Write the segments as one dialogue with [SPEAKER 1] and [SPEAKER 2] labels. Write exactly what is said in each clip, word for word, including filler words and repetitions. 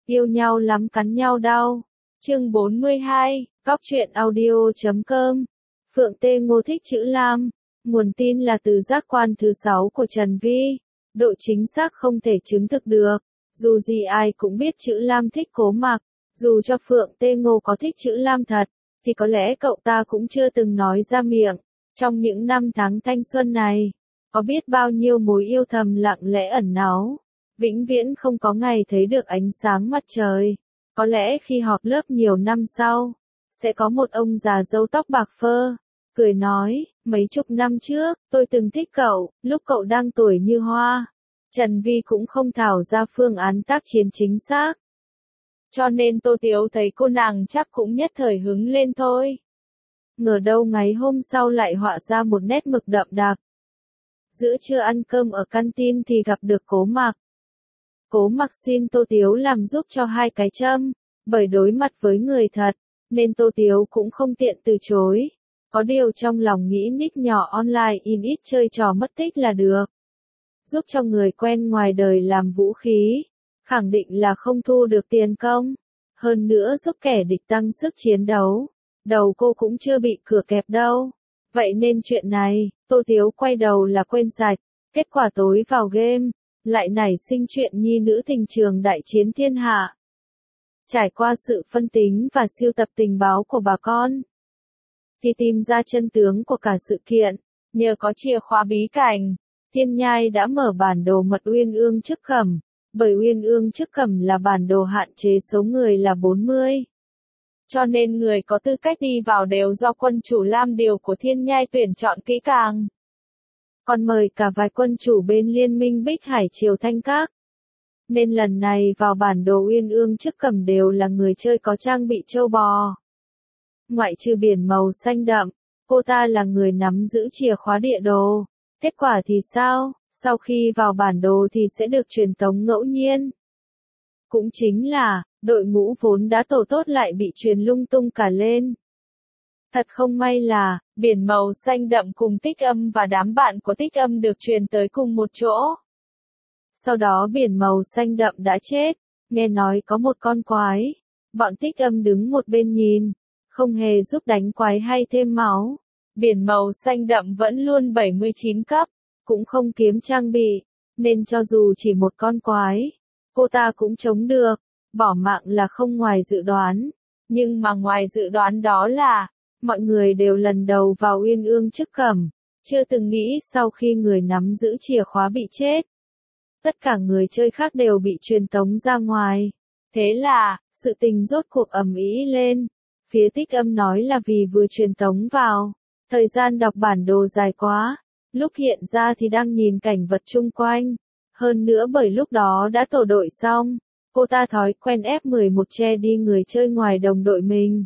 [SPEAKER 1] Yêu nhau lắm cắn nhau đau. Chương bốn mươi hai, Cóc truyện audio chấm com. Phượng Tê Ngô thích chữ Lam. Nguồn tin là từ giác quan thứ sáu của Trần Vi. Độ chính xác không thể chứng thực được. Dù gì ai cũng biết chữ Lam thích Cố Mặc. Dù cho Phượng Tê Ngô có thích chữ Lam thật, thì có lẽ cậu ta cũng chưa từng nói ra miệng. Trong những năm tháng thanh xuân này, có biết bao nhiêu mối yêu thầm lặng lẽ ẩn náu. Vĩnh viễn không có ngày thấy được ánh sáng mặt trời. Có lẽ khi họp lớp nhiều năm sau, sẽ có một ông già râu tóc bạc phơ, cười nói, mấy chục năm trước, tôi từng thích cậu, lúc cậu đang tuổi như hoa. Trần Vi cũng không thảo ra phương án tác chiến chính xác. Cho nên Tô Tiếu thấy cô nàng chắc cũng nhất thời hứng lên thôi. Ngờ đâu ngày hôm sau lại họa ra một nét mực đậm đặc. Giữa trưa ăn cơm ở canteen thì gặp được Cố Mặc. Cố Mặc xin Tô Tiếu làm giúp cho hai cái châm, bởi đối mặt với người thật, nên Tô Tiếu cũng không tiện từ chối. Có điều trong lòng nghĩ nick nhỏ online in ít chơi trò mất tích là được. Giúp cho người quen ngoài đời làm vũ khí, khẳng định là không thu được tiền công. Hơn nữa giúp kẻ địch tăng sức chiến đấu, đầu cô cũng chưa bị cửa kẹp đâu. Vậy nên chuyện này, Tô Tiếu quay đầu là quên sạch. Kết quả tối vào game, lại nảy sinh chuyện nhi nữ tình trường đại chiến thiên hạ. Trải qua sự phân tính và siêu tập tình báo của bà con, thì tìm ra chân tướng của cả sự kiện. Nhờ có chìa khóa bí cảnh, Thiên Nhai đã mở bản đồ mật Uyên Ương Chức Cẩm, bởi Uyên Ương Chức Cẩm là bản đồ hạn chế số người là bốn mươi. Cho nên người có tư cách đi vào đều do quân chủ Lam Điều của Thiên Nhai tuyển chọn kỹ càng. Còn mời cả vài quân chủ bên liên minh Bích Hải Triều Thanh Các. Nên lần này vào bản đồ Uyên Ương Chức Cẩm đều là người chơi có trang bị châu bò. Ngoại trừ biển màu xanh đậm, cô ta là người nắm giữ chìa khóa địa đồ. Kết quả thì sao? Sau khi vào bản đồ thì sẽ được truyền tống ngẫu nhiên. Cũng chính là, đội ngũ vốn đã tổ tốt lại bị truyền lung tung cả lên. Thật không may là, biển màu xanh đậm cùng Tích Âm và đám bạn của Tích Âm được truyền tới cùng một chỗ. Sau đó biển màu xanh đậm đã chết, nghe nói có một con quái. Bọn Tích Âm đứng một bên nhìn, không hề giúp đánh quái hay thêm máu. Biển màu xanh đậm vẫn luôn bảy mươi chín cấp, cũng không kiếm trang bị, nên cho dù chỉ một con quái, cô ta cũng chống được, bỏ mạng là không ngoài dự đoán. Nhưng mà ngoài dự đoán đó là, mọi người đều lần đầu vào Uyên Ương Chức Cẩm, chưa từng nghĩ sau khi người nắm giữ chìa khóa bị chết, tất cả người chơi khác đều bị truyền tống ra ngoài. Thế là, sự tình rốt cuộc ầm ĩ lên. Phía Tích Âm nói là vì vừa truyền tống vào, thời gian đọc bản đồ dài quá, lúc hiện ra thì đang nhìn cảnh vật chung quanh. Hơn nữa bởi lúc đó đã tổ đội xong, cô ta thói quen ép mười một che đi người chơi ngoài đồng đội mình.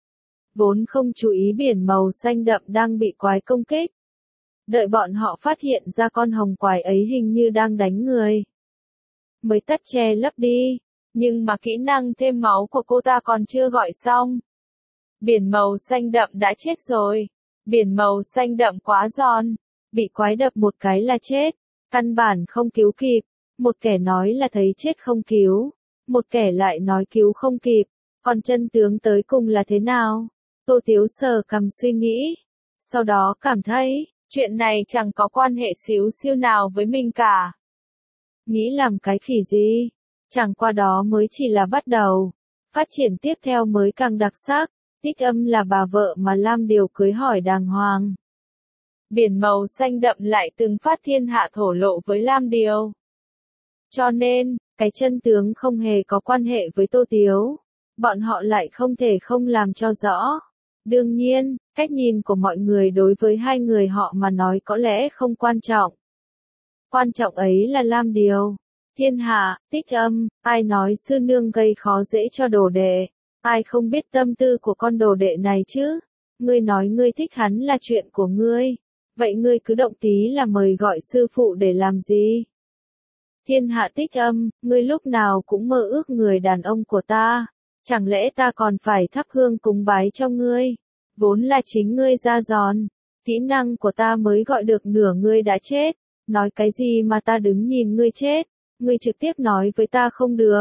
[SPEAKER 1] Vốn không chú ý biển màu xanh đậm đang bị quái công kích. Đợi bọn họ phát hiện ra con hồng quái ấy hình như đang đánh người, mới tắt che lấp đi. Nhưng mà kỹ năng thêm máu của cô ta còn chưa gọi xong. Biển màu xanh đậm đã chết rồi. Biển màu xanh đậm quá giòn, bị quái đập một cái là chết, căn bản không cứu kịp. Một kẻ nói là thấy chết không cứu, một kẻ lại nói cứu không kịp, còn chân tướng tới cùng là thế nào? Tô Tiếu sờ cằm suy nghĩ, sau đó cảm thấy, chuyện này chẳng có quan hệ xíu xiu nào với mình cả. Nghĩ làm cái khỉ gì? Chẳng qua đó mới chỉ là bắt đầu, phát triển tiếp theo mới càng đặc sắc. Tích Âm là bà vợ mà Lam Điều cưới hỏi đàng hoàng. Biển màu xanh đậm lại từng phát thiên hạ thổ lộ với Lam Điều. Cho nên, cái chân tướng không hề có quan hệ với Tô Tiếu. Bọn họ lại không thể không làm cho rõ. Đương nhiên, cách nhìn của mọi người đối với hai người họ mà nói có lẽ không quan trọng. Quan trọng ấy là Lam Điều. Thiên hạ, Tích Âm, ai nói sư nương gây khó dễ cho đồ đệ. Ai không biết tâm tư của con đồ đệ này chứ? Ngươi nói ngươi thích hắn là chuyện của ngươi. Vậy ngươi cứ động tí là mời gọi sư phụ để làm gì? Thiên hạ Tích Âm, ngươi lúc nào cũng mơ ước người đàn ông của ta. Chẳng lẽ ta còn phải thắp hương cúng bái cho ngươi? Vốn là chính ngươi ra giòn. Kỹ năng của ta mới gọi được nửa ngươi đã chết. Nói cái gì mà ta đứng nhìn ngươi chết? Ngươi trực tiếp nói với ta không được.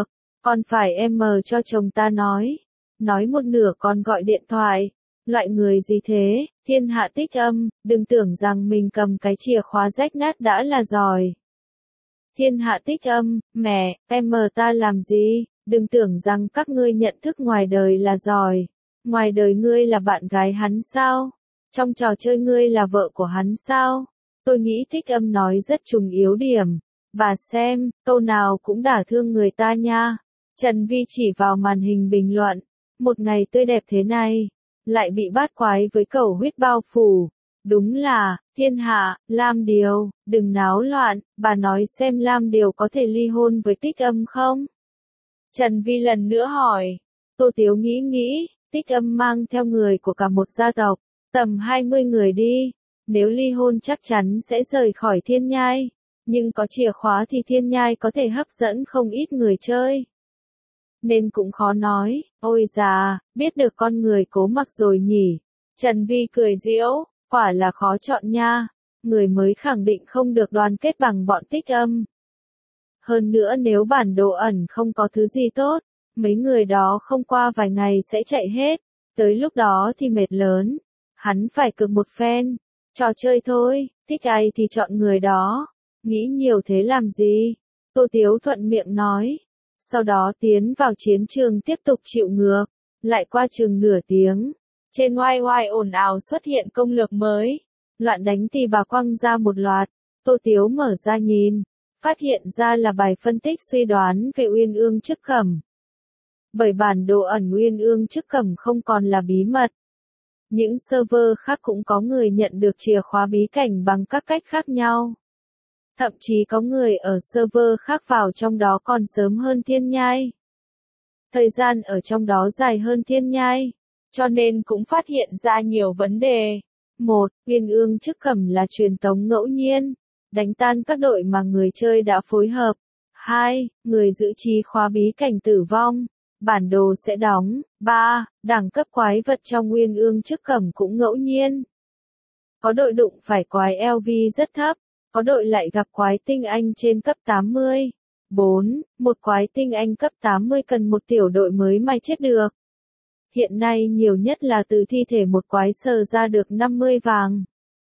[SPEAKER 1] Còn phải em mờ cho chồng ta nói. Nói một nửa còn gọi điện thoại. Loại người gì thế, thiên hạ tích âm, đừng tưởng rằng mình cầm cái chìa khóa rách nát đã là giỏi. Thiên hạ tích âm, mẹ, em mờ ta làm gì, đừng tưởng rằng các ngươi nhận thức ngoài đời là giỏi. Ngoài đời ngươi là bạn gái hắn sao? Trong trò chơi ngươi là vợ của hắn sao? Tôi nghĩ thích âm nói rất trùng yếu điểm. Bà xem, câu nào cũng đả thương người ta nha. Trần Vi chỉ vào màn hình bình luận. Một ngày tươi đẹp thế này, lại bị bát quái với cẩu huyết bao phủ. Đúng là, thiên hạ, Lam Điều, đừng náo loạn, bà nói xem Lam Điều có thể ly hôn với tích âm không? Trần Vi lần nữa hỏi. Tô Tiếu nghĩ nghĩ, tích âm mang theo người của cả một gia tộc, tầm hai mươi người đi. Nếu ly hôn chắc chắn sẽ rời khỏi thiên nhai. Nhưng có chìa khóa thì thiên nhai có thể hấp dẫn không ít người chơi. Nên cũng khó nói, ôi già, biết được con người cố mặc rồi nhỉ. Trần Vi cười giễu, quả là khó chọn nha. Người mới khẳng định không được đoàn kết bằng bọn tích âm. Hơn nữa nếu bản đồ ẩn không có thứ gì tốt, mấy người đó không qua vài ngày sẽ chạy hết. Tới lúc đó thì mệt lớn. Hắn phải cực một phen. Trò chơi thôi, thích ai thì chọn người đó. Nghĩ nhiều thế làm gì? Tô Tiếu thuận miệng nói. Sau đó tiến vào chiến trường tiếp tục chịu ngược. Lại qua chừng nửa tiếng. Trên oai oai ồn ào xuất hiện công lược mới. Loạn đánh thì bà quăng ra một loạt. Tô Tiếu mở ra nhìn. Phát hiện ra là bài phân tích suy đoán về Uyên Ương Chức Cẩm. Bởi bản đồ ẩn Uyên Ương Chức Cẩm không còn là bí mật. Những server khác cũng có người nhận được chìa khóa bí cảnh bằng các cách khác nhau. Thậm chí có người ở server khác vào trong đó còn sớm hơn thiên nhai. Thời gian ở trong đó dài hơn thiên nhai. Cho nên cũng phát hiện ra nhiều vấn đề. Một, Uyên Ương Chức Cẩm là truyền tống ngẫu nhiên. Đánh tan các đội mà người chơi đã phối hợp. Hai, người giữ chìa khóa bí cảnh tử vong. Bản đồ sẽ đóng. Ba, đẳng cấp quái vật trong Uyên Ương Chức Cẩm cũng ngẫu nhiên. Có đội đụng phải quái lờ vê rất thấp. Có đội lại gặp quái tinh anh trên cấp tám mươi. Bốn, một quái tinh anh cấp tám mươi cần một tiểu đội mới may chết được. Hiện nay nhiều nhất là từ thi thể một quái sờ ra được năm mươi vàng.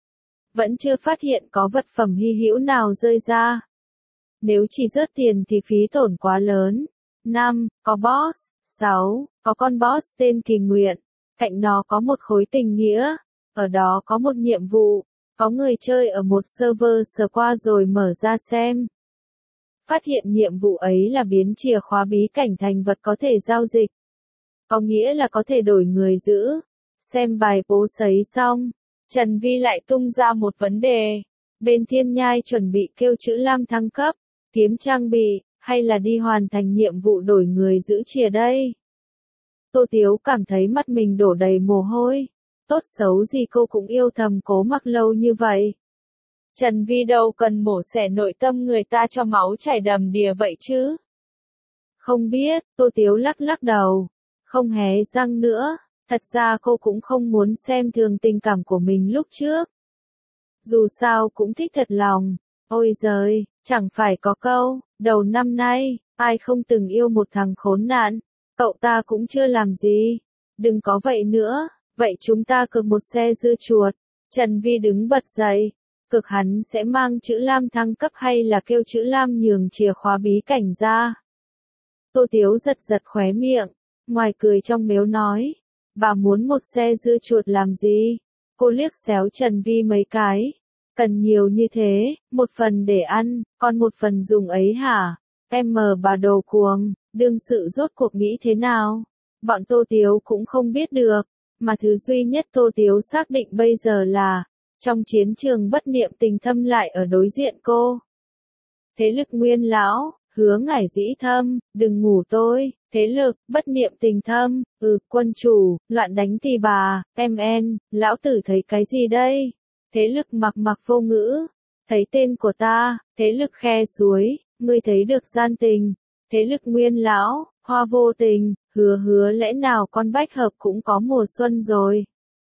[SPEAKER 1] Vẫn chưa phát hiện có vật phẩm hy hữu nào rơi ra. Nếu chỉ rớt tiền thì phí tổn quá lớn. Năm, có boss. Sáu, có con boss tên Kỳ Nguyện. Cạnh nó có một khối tình nghĩa. Ở đó có một nhiệm vụ. Có người chơi ở một server sờ qua rồi mở ra xem. Phát hiện nhiệm vụ ấy là biến chìa khóa bí cảnh thành vật có thể giao dịch. Có nghĩa là có thể đổi người giữ. Xem bài bố sấy xong. Trần Vi lại tung ra một vấn đề. Bên thiên nhai chuẩn bị kêu chữ Lam thăng cấp, kiếm trang bị, hay là đi hoàn thành nhiệm vụ đổi người giữ chìa đây? Tô Tiếu cảm thấy mắt mình đổ đầy mồ hôi. Tốt xấu gì cô cũng yêu thầm Cố Mặc lâu như vậy. Trần Vi đâu cần mổ xẻ nội tâm người ta cho máu chảy đầm đìa vậy chứ? Không biết, Tô Tiếu lắc lắc đầu. Không hé răng nữa. Thật ra cô cũng không muốn xem thường tình cảm của mình lúc trước. Dù sao cũng thích thật lòng. Ôi giời, chẳng phải có câu, đầu năm nay, ai không từng yêu một thằng khốn nạn. Cậu ta cũng chưa làm gì. Đừng có vậy nữa, vậy chúng ta cực một xe dưa chuột. Trần Vi đứng bật dậy. Cực hắn sẽ mang chữ Lam thăng cấp hay là kêu chữ Lam nhường chìa khóa bí cảnh ra. Tô Tiếu giật giật khóe miệng. Ngoài cười trong mếu nói. Bà muốn một xe dưa chuột làm gì? Cô liếc xéo Trần Vi mấy cái. Cần nhiều như thế, một phần để ăn, còn một phần dùng ấy hả? Em mờ bà đồ cuồng, đương sự rốt cuộc nghĩ thế nào? Bọn Tô Tiếu cũng không biết được, mà thứ duy nhất Tô Tiếu xác định bây giờ là, trong chiến trường bất niệm tình thâm lại ở đối diện cô. Thế lực Nguyên lão, Hứa Ngải Dĩ Thâm, đừng ngủ tôi. Thế lực, bất niệm tình thâm, ừ, quân chủ, loạn đánh tỳ bà, em en, lão tử thấy cái gì đây? Thế lực Mặc Mặc vô ngữ, thấy tên của ta, thế lực Khe Suối, ngươi thấy được gian tình, thế lực Nguyên lão, Hoa vô tình, hứa hứa lẽ nào con bách hợp cũng có mùa xuân rồi.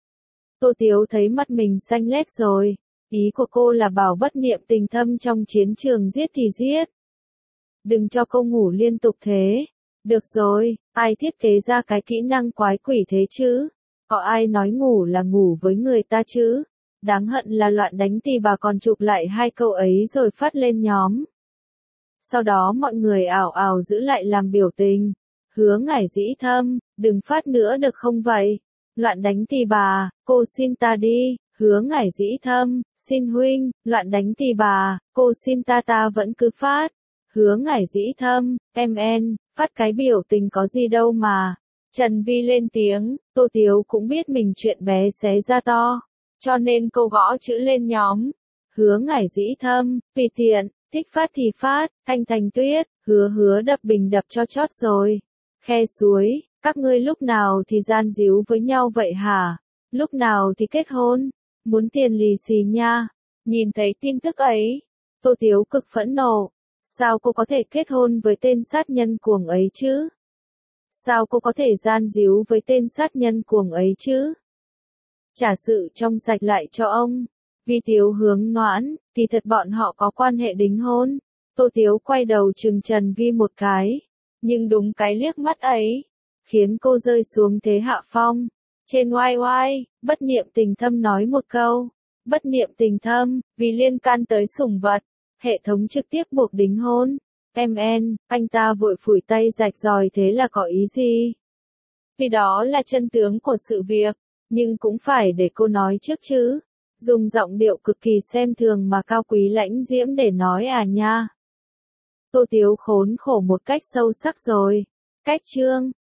[SPEAKER 1] Tô Tiếu thấy mắt mình xanh lét rồi, ý của cô là bảo bất niệm tình thâm trong chiến trường giết thì giết. Đừng cho cô ngủ liên tục thế. Được rồi, ai thiết kế ra cái kỹ năng quái quỷ thế chứ? Có ai nói ngủ là ngủ với người ta chứ? Đáng hận là Loạn Đánh Tỳ Bà còn chụp lại hai câu ấy rồi phát lên nhóm. Sau đó mọi người ảo ảo giữ lại làm biểu tình. Hứa Ngải Dĩ Thâm, đừng phát nữa được không vậy? Loạn Đánh Tỳ Bà, cô xin ta đi. Hứa Ngải Dĩ Thâm, xin huynh. Loạn Đánh Tỳ Bà, cô xin ta ta vẫn cứ phát. Hứa Ngải Dĩ Thâm, em en, phát cái biểu tình có gì đâu mà. Trần Vi lên tiếng, Tô Tiếu cũng biết mình chuyện bé xé ra to, cho nên cô gõ chữ lên nhóm. Hứa Ngải Dĩ Thâm, tùy tiện, thích phát thì phát. Thanh Thành Tuyết, hứa hứa đập bình đập cho chót rồi. Khe Suối, các ngươi lúc nào thì gian díu với nhau vậy hả? Lúc nào thì kết hôn? Muốn tiền lì xì nha. Nhìn thấy tin tức ấy, Tô Tiếu cực phẫn nộ. Sao cô có thể kết hôn với tên sát nhân cuồng ấy chứ? Sao cô có thể gian díu với tên sát nhân cuồng ấy chứ? Trả sự trong sạch lại cho ông. Vi Tiếu hướng Noãn, thì thật bọn họ có quan hệ đính hôn. Tô Tiếu quay đầu trừng Trần Vi một cái. Nhưng đúng cái liếc mắt ấy, khiến cô rơi xuống thế hạ phong. Trên oai oai, Bất Niệm Tình Thâm nói một câu. Bất Niệm Tình Thâm, vì liên can tới sủng vật, hệ thống trực tiếp buộc đính hôn. Em en, anh ta vội phủi tay rạch ròi thế là có ý gì? Vì đó là chân tướng của sự việc, nhưng cũng phải để cô nói trước chứ. Dùng giọng điệu cực kỳ xem thường mà cao quý lãnh diễm để nói à nha. Tô Tiếu khốn khổ một cách sâu sắc rồi. Cách chương